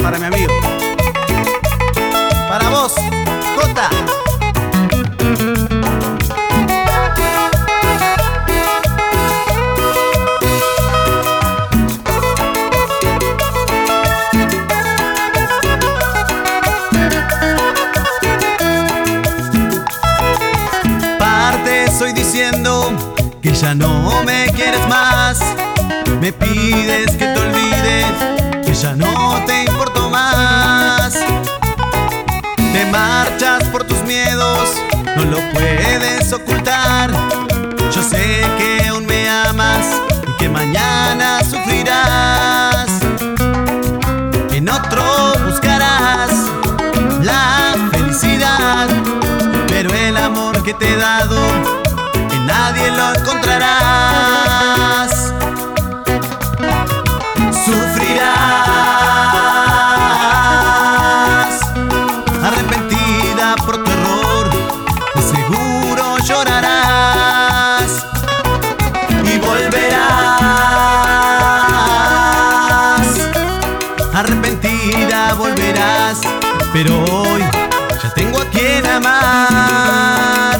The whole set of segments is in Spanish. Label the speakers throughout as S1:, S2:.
S1: para mi amigo. Para vos, Jota. Estoy diciendo que ya no me quieres más. Me pides que te olvides, que ya no te importo más. Te marchas por tus miedos, no lo puedes ocultar. Yo sé que aún me amas y que mañana sufrirás. En otro buscarás la felicidad, pero el amor que te he dado nadie lo encontrarás. Sufrirás, arrepentida por tu error, de seguro llorarás y volverás. Arrepentida volverás, pero hoy ya tengo a quien amar.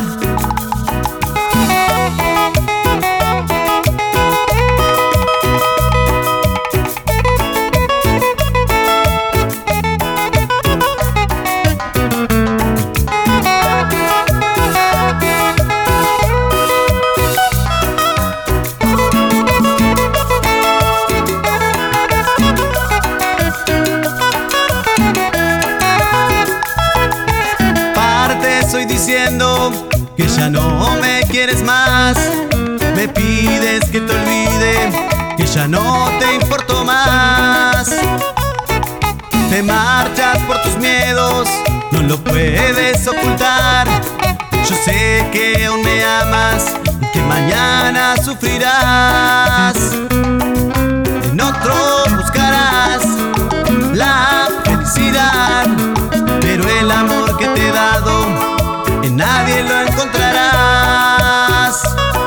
S1: Estoy diciendo que ya no me quieres más. Me pides que te olvide, que ya no te importo más. Te marchas por tus miedos, no lo puedes ocultar. Yo sé que aún me amas y que mañana sufrirás. En otro buscarás la felicidad, pero el amor que te he dado en nadie lo encontrarás.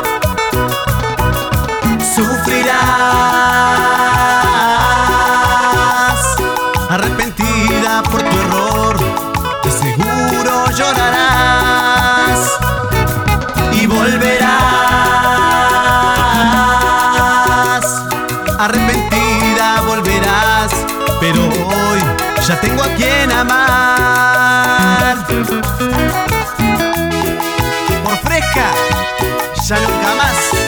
S1: Sufrirás, arrepentida por tu error, de seguro llorarás y volverás. Arrepentida volverás, pero hoy ya tengo a quien amar. Por Fresca, ya nunca más.